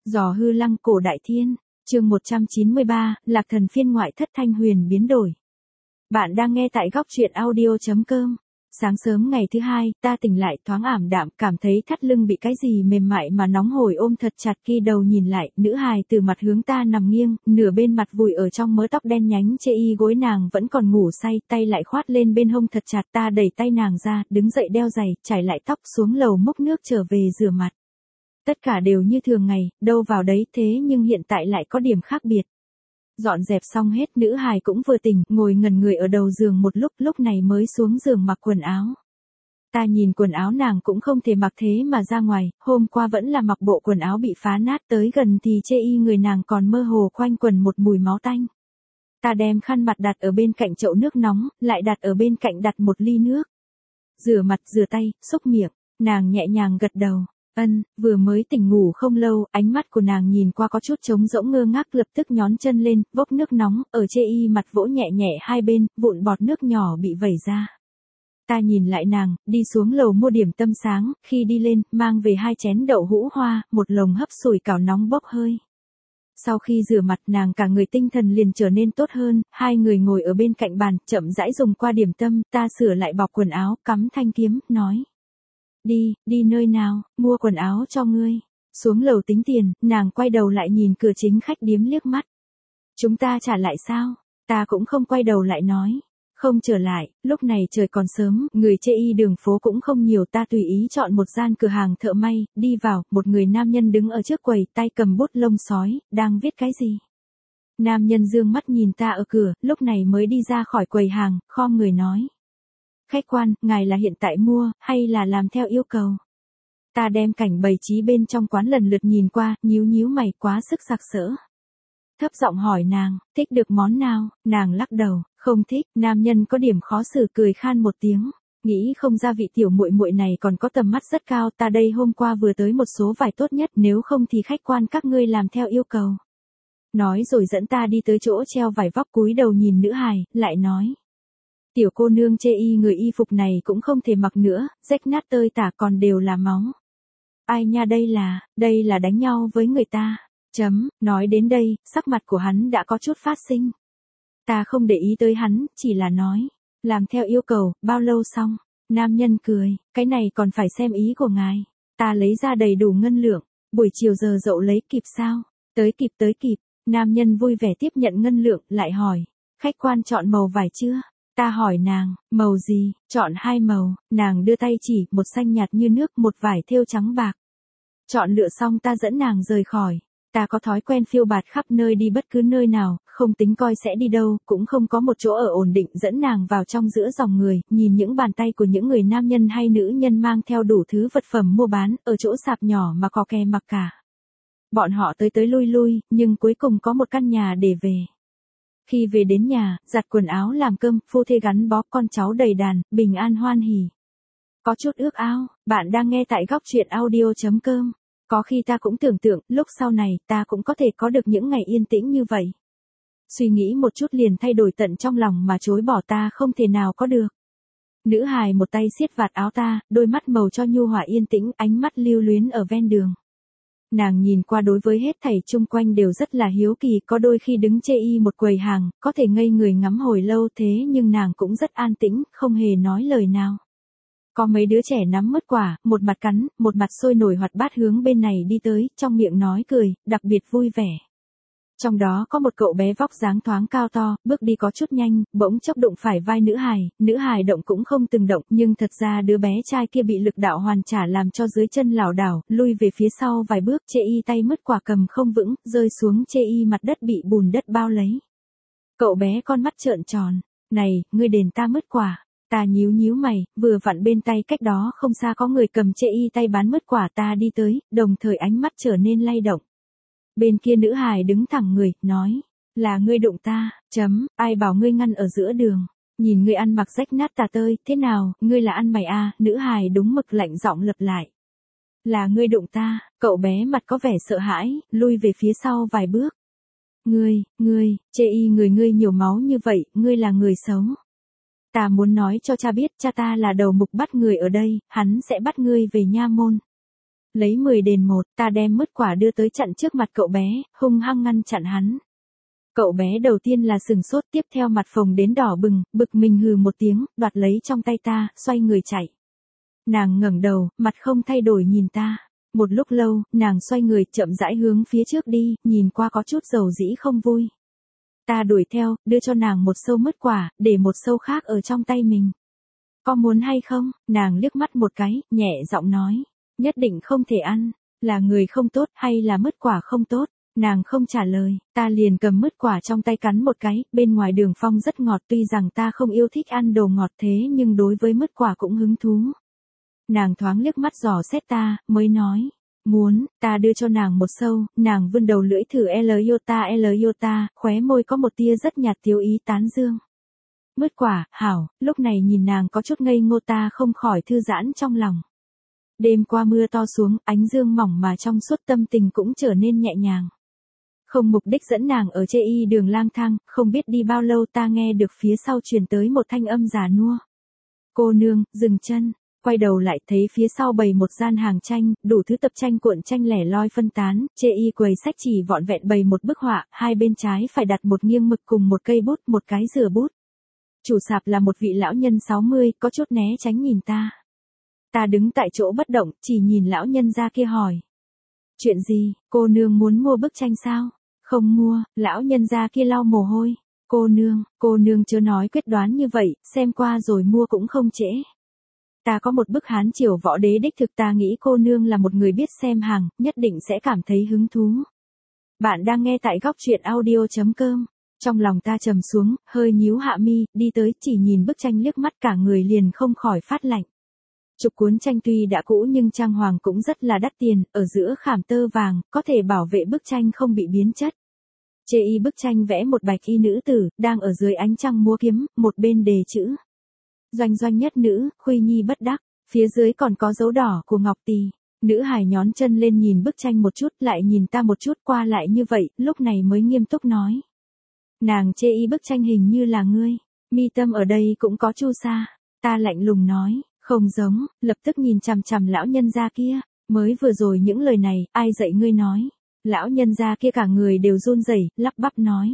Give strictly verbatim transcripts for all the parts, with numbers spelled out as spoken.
Giò hư lăng cổ đại thiên, chương một trăm chín mươi ba, Lạc Thần phiên ngoại thất thanh huyền biến đổi. Bạn đang nghe tại góc truyện audio.com. Sáng sớm ngày thứ hai, ta tỉnh lại thoáng ảm đạm, cảm thấy thắt lưng bị cái gì mềm mại mà nóng hổi ôm thật chặt. Khi đầu nhìn lại, nữ hài từ mặt hướng ta nằm nghiêng, nửa bên mặt vùi ở trong mớ tóc đen nhánh chê y gối, nàng vẫn còn ngủ say, tay lại khoát lên bên hông thật chặt. Ta đẩy tay nàng ra, đứng dậy đeo giày, trải lại tóc, xuống lầu múc nước trở về rửa mặt. Tất cả đều như thường ngày, đâu vào đấy, thế nhưng hiện tại lại có điểm khác biệt. Dọn dẹp xong hết, nữ hài cũng vừa tỉnh, ngồi ngẩn người ở đầu giường một lúc, lúc này mới xuống giường mặc quần áo. Ta nhìn quần áo nàng cũng không thể mặc thế mà ra ngoài, hôm qua vẫn là mặc bộ quần áo bị phá nát, tới gần thì chê y người nàng còn mơ hồ quanh quần một mùi máu tanh. Ta đem khăn mặt đặt ở bên cạnh chậu nước nóng, lại đặt ở bên cạnh đặt một ly nước. Rửa mặt, rửa tay, xúc miệng, nàng nhẹ nhàng gật đầu. Ân, vừa mới tỉnh ngủ không lâu, ánh mắt của nàng nhìn qua có chút trống rỗng ngơ ngác, lập tức nhón chân lên, vốc nước nóng, ở chê y mặt vỗ nhẹ nhẹ hai bên, vụn bọt nước nhỏ bị vẩy ra. Ta nhìn lại nàng, đi xuống lầu mua điểm tâm sáng, khi đi lên, mang về hai chén đậu hũ hoa, một lồng hấp sủi cảo nóng bốc hơi. Sau khi rửa mặt, nàng cả người tinh thần liền trở nên tốt hơn, hai người ngồi ở bên cạnh bàn, chậm rãi dùng qua điểm tâm, ta sửa lại bọc quần áo, cắm thanh kiếm, nói. Đi, đi nơi nào, mua quần áo cho ngươi. Xuống lầu tính tiền, nàng quay đầu lại nhìn cửa chính khách điếm liếc mắt. Chúng ta trả lại sao? Ta cũng không quay đầu lại nói. Không trở lại, lúc này trời còn sớm, người chê y đường phố cũng không nhiều, ta tùy ý chọn một gian cửa hàng thợ may, đi vào, một người nam nhân đứng ở trước quầy, tay cầm bút lông sói, đang viết cái gì? Nam nhân dương mắt nhìn ta ở cửa, lúc này mới đi ra khỏi quầy hàng, khom người nói. Khách quan, ngài là hiện tại mua, hay là làm theo yêu cầu? Ta đem cảnh bày trí bên trong quán lần lượt nhìn qua, nhíu nhíu mày, quá sức sặc sỡ. Thấp giọng hỏi nàng, thích được món nào? Nàng lắc đầu, không thích. Nam nhân có điểm khó xử, cười khan một tiếng. Nghĩ không ra vị tiểu muội muội này còn có tầm mắt rất cao, ta đây hôm qua vừa tới một số vải tốt nhất, nếu không thì khách quan các ngươi làm theo yêu cầu. Nói rồi dẫn ta đi tới chỗ treo vải vóc, cúi đầu nhìn nữ hài, lại nói. Tiểu cô nương chê y người y phục này cũng không thể mặc nữa, rách nát tơi tả còn đều là máu. Ai nha, đây là, đây là đánh nhau với người ta. Chấm, nói đến đây, sắc mặt của hắn đã có chút phát sinh. Ta không để ý tới hắn, chỉ là nói. Làm theo yêu cầu, bao lâu xong? Nam nhân cười, cái này còn phải xem ý của ngài. Ta lấy ra đầy đủ ngân lượng, buổi chiều giờ dậu lấy kịp sao? Tới kịp tới kịp, nam nhân vui vẻ tiếp nhận ngân lượng, lại hỏi. Khách quan chọn màu vải chưa? Ta hỏi nàng, màu gì? Chọn hai màu, nàng đưa tay chỉ, một xanh nhạt như nước, một vải thêu trắng bạc. Chọn lựa xong ta dẫn nàng rời khỏi. Ta có thói quen phiêu bạt khắp nơi, đi bất cứ nơi nào, không tính coi sẽ đi đâu, cũng không có một chỗ ở ổn định, dẫn nàng vào trong giữa dòng người, nhìn những bàn tay của những người nam nhân hay nữ nhân mang theo đủ thứ vật phẩm mua bán, ở chỗ sạp nhỏ mà có kè mặc cả. Bọn họ tới tới lui lui, nhưng cuối cùng có một căn nhà để về. Khi về đến nhà, giặt quần áo làm cơm, phu thê gắn bó, con cháu đầy đàn, bình an hoan hỉ. Có chút ước ao, bạn đang nghe tại góc truyện audio.com. Có khi ta cũng tưởng tượng, lúc sau này, ta cũng có thể có được những ngày yên tĩnh như vậy. Suy nghĩ một chút liền thay đổi tận trong lòng, mà chối bỏ ta không thể nào có được. Nữ hài một tay siết vạt áo ta, đôi mắt màu cho nhu hòa yên tĩnh, ánh mắt lưu luyến ở ven đường. Nàng nhìn qua đối với hết thảy chung quanh đều rất là hiếu kỳ, có đôi khi đứng chê y một quầy hàng, có thể ngây người ngắm hồi lâu, thế nhưng nàng cũng rất an tĩnh, không hề nói lời nào. Có mấy đứa trẻ nắm mứt quả, một mặt cắn, một mặt sôi nổi hoạt bát hướng bên này đi tới, trong miệng nói cười, đặc biệt vui vẻ. Trong đó có một cậu bé vóc dáng thoáng cao to, bước đi có chút nhanh, bỗng chốc đụng phải vai nữ hài, nữ hài động cũng không từng động, nhưng thật ra đứa bé trai kia bị lực đạo hoàn trả làm cho dưới chân lảo đảo, lui về phía sau vài bước, chê y tay mứt quả cầm không vững, rơi xuống, chê y mặt đất bị bùn đất bao lấy. Cậu bé con mắt trợn tròn, này, ngươi đền ta mứt quả. Ta nhíu nhíu mày, vừa vặn bên tay cách đó không xa có người cầm chê y tay bán mứt quả, ta đi tới, đồng thời ánh mắt trở nên lay động. Bên kia nữ hài đứng thẳng người, nói, là ngươi đụng ta, chấm, ai bảo ngươi ngăn ở giữa đường, nhìn ngươi ăn mặc rách nát tả tơi, thế nào, ngươi là ăn mày à, nữ hài đúng mực lạnh giọng lặp lại. Là ngươi đụng ta, cậu bé mặt có vẻ sợ hãi, lui về phía sau vài bước. Ngươi, ngươi, chê y người ngươi nhiều máu như vậy, ngươi là người xấu. Ta muốn nói cho cha biết, cha ta là đầu mục bắt người ở đây, hắn sẽ bắt ngươi về nha môn. Lấy mười đền một, ta đem mứt quả đưa tới chặn trước mặt cậu bé, hung hăng ngăn chặn hắn. Cậu bé đầu tiên là sừng sốt, tiếp theo mặt phồng đến đỏ bừng, bực mình hừ một tiếng, đoạt lấy trong tay ta, xoay người chạy. Nàng ngẩng đầu, mặt không thay đổi nhìn ta. Một lúc lâu, nàng xoay người chậm rãi hướng phía trước đi, nhìn qua có chút dầu dĩ không vui. Ta đuổi theo, đưa cho nàng một sâu mứt quả, để một sâu khác ở trong tay mình. Có muốn hay không? Nàng liếc mắt một cái, nhẹ giọng nói. Nhất định không thể ăn. Là người không tốt hay là mứt quả không tốt? Nàng không trả lời, ta liền cầm mứt quả trong tay cắn một cái, bên ngoài đường phong rất ngọt, tuy rằng ta không yêu thích ăn đồ ngọt thế nhưng đối với mứt quả cũng hứng thú. Nàng thoáng liếc mắt dò xét ta, mới nói, muốn, ta đưa cho nàng một sâu, nàng vươn đầu lưỡi thử L iota L iota, khóe môi có một tia rất nhạt thiếu ý tán dương. Mứt quả, hảo, lúc này nhìn nàng có chút ngây ngô ta không khỏi thư giãn trong lòng. Đêm qua mưa to xuống, ánh dương mỏng mà trong suốt tâm tình cũng trở nên nhẹ nhàng. Không mục đích dẫn nàng ở chê y đường lang thang, không biết đi bao lâu ta nghe được phía sau truyền tới một thanh âm già nua. Cô nương, dừng chân, quay đầu lại thấy phía sau bày một gian hàng tranh, đủ thứ tập tranh cuộn tranh lẻ loi phân tán, chê y quầy sách chỉ vọn vẹn bày một bức họa, hai bên trái phải đặt một nghiêng mực cùng một cây bút, một cái rửa bút. Chủ sạp là một vị lão nhân sáu mươi, có chút né tránh nhìn ta. Ta đứng tại chỗ bất động, chỉ nhìn lão nhân ra kia hỏi. Chuyện gì, cô nương muốn mua bức tranh sao? Không mua, lão nhân ra kia lau mồ hôi. Cô nương, cô nương chưa nói quyết đoán như vậy, xem qua rồi mua cũng không trễ. Ta có một bức Hán triều võ đế đích thực, ta nghĩ cô nương là một người biết xem hàng, nhất định sẽ cảm thấy hứng thú. Bạn đang nghe tại góc truyện audio chấm com. Trong lòng ta trầm xuống, hơi nhíu hạ mi, đi tới chỉ nhìn bức tranh liếc mắt cả người liền không khỏi phát lạnh. Chục cuốn tranh tuy đã cũ nhưng trang hoàng cũng rất là đắt tiền, ở giữa khảm tơ vàng, có thể bảo vệ bức tranh không bị biến chất. Chê y bức tranh vẽ một bạch y nữ tử, đang ở dưới ánh trăng múa kiếm, một bên đề chữ. Doanh doanh nhất nữ, khuy nhi bất đắc, phía dưới còn có dấu đỏ của Ngọc Tỳ. Nữ hài nhón chân lên nhìn bức tranh một chút, lại nhìn ta một chút, qua lại như vậy, lúc này mới nghiêm túc nói. Nàng chê y bức tranh hình như là ngươi, mi tâm ở đây cũng có chu sa. Ta lạnh lùng nói. Không giống, lập tức nhìn chằm chằm lão nhân gia kia, mới vừa rồi những lời này, ai dạy ngươi nói. Lão nhân gia kia cả người đều run rẩy, lắp bắp nói.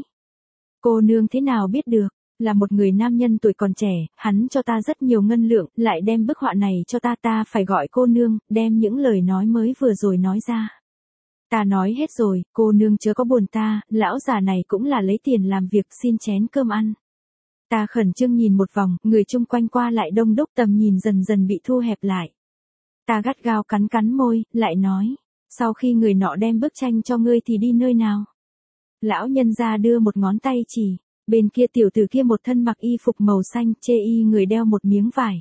Cô nương thế nào biết được, là một người nam nhân tuổi còn trẻ, hắn cho ta rất nhiều ngân lượng, lại đem bức họa này cho ta, ta phải gọi cô nương, đem những lời nói mới vừa rồi nói ra. Ta nói hết rồi, cô nương chớ có buồn ta, lão già này cũng là lấy tiền làm việc, xin chén cơm ăn. Ta khẩn trương nhìn một vòng, người chung quanh qua lại đông đúc, tầm nhìn dần dần bị thu hẹp lại. Ta gắt gao cắn cắn môi, lại nói, sau khi người nọ đem bức tranh cho ngươi thì đi nơi nào? Lão nhân gia đưa một ngón tay chỉ, bên kia tiểu tử kia một thân mặc y phục màu xanh, chê y người đeo một miếng vải.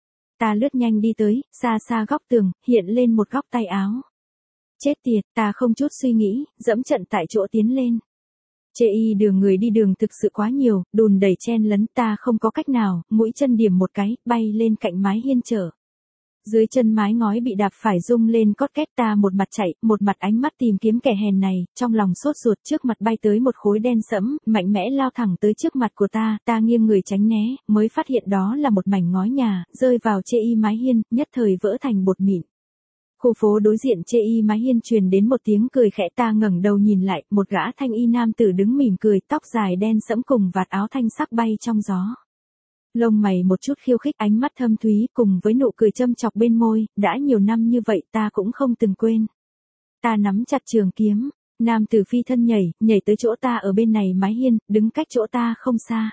Ta lướt nhanh đi tới, xa xa góc tường, hiện lên một góc tay áo. Chết tiệt, ta không chút suy nghĩ, dẫm trận tại chỗ tiến lên. Chê y đường người đi đường thực sự quá nhiều, đùn đẩy chen lấn, ta không có cách nào, mũi chân điểm một cái, bay lên cạnh mái hiên trở. Dưới chân mái ngói bị đạp phải rung lên cót két, ta một mặt chạy, một mặt ánh mắt tìm kiếm kẻ hèn này, trong lòng sốt ruột, trước mặt bay tới một khối đen sẫm, mạnh mẽ lao thẳng tới trước mặt của ta, ta nghiêng người tránh né, mới phát hiện đó là một mảnh ngói nhà, rơi vào chê y mái hiên, nhất thời vỡ thành bột mịn. Khu phố đối diện chê y mái hiên truyền đến một tiếng cười khẽ, ta ngẩng đầu nhìn lại, một gã thanh y nam tử đứng mỉm cười, tóc dài đen sẫm cùng vạt áo thanh sắc bay trong gió. Lông mày một chút khiêu khích, ánh mắt thâm thúy cùng với nụ cười châm chọc bên môi, đã nhiều năm như vậy ta cũng không từng quên. Ta nắm chặt trường kiếm, nam tử phi thân nhảy, nhảy tới chỗ ta ở bên này mái hiên, đứng cách chỗ ta không xa.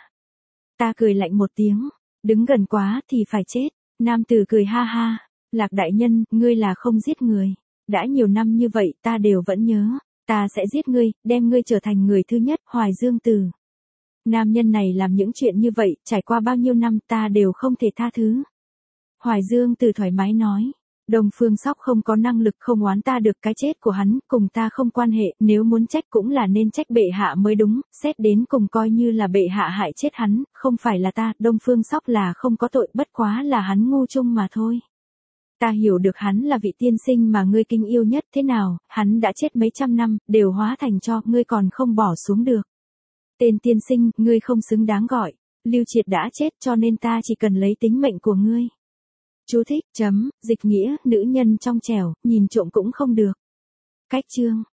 Ta cười lạnh một tiếng, đứng gần quá thì phải chết, nam tử cười ha ha. Lạc đại nhân, ngươi là không giết người. Đã nhiều năm như vậy ta đều vẫn nhớ. Ta sẽ giết ngươi, đem ngươi trở thành người thứ nhất, Hoài Dương Từ. Nam nhân này làm những chuyện như vậy, trải qua bao nhiêu năm ta đều không thể tha thứ. Hoài Dương Từ thoải mái nói. Đông Phương Sóc không có năng lực không oán ta được, cái chết của hắn, cùng ta không quan hệ, nếu muốn trách cũng là nên trách bệ hạ mới đúng, xét đến cùng coi như là bệ hạ hại chết hắn, không phải là ta, Đông Phương Sóc là không có tội, bất quá là hắn ngu chung mà thôi. Ta hiểu được hắn là vị tiên sinh mà ngươi kinh yêu nhất, thế nào, hắn đã chết mấy trăm năm, đều hóa thành tro, ngươi còn không bỏ xuống được. Tên tiên sinh, ngươi không xứng đáng gọi, Lưu Triệt đã chết cho nên ta chỉ cần lấy tính mệnh của ngươi. Chú thích, chấm, dịch nghĩa, nữ nhân trong trẻo, nhìn trộm cũng không được. Cách chương.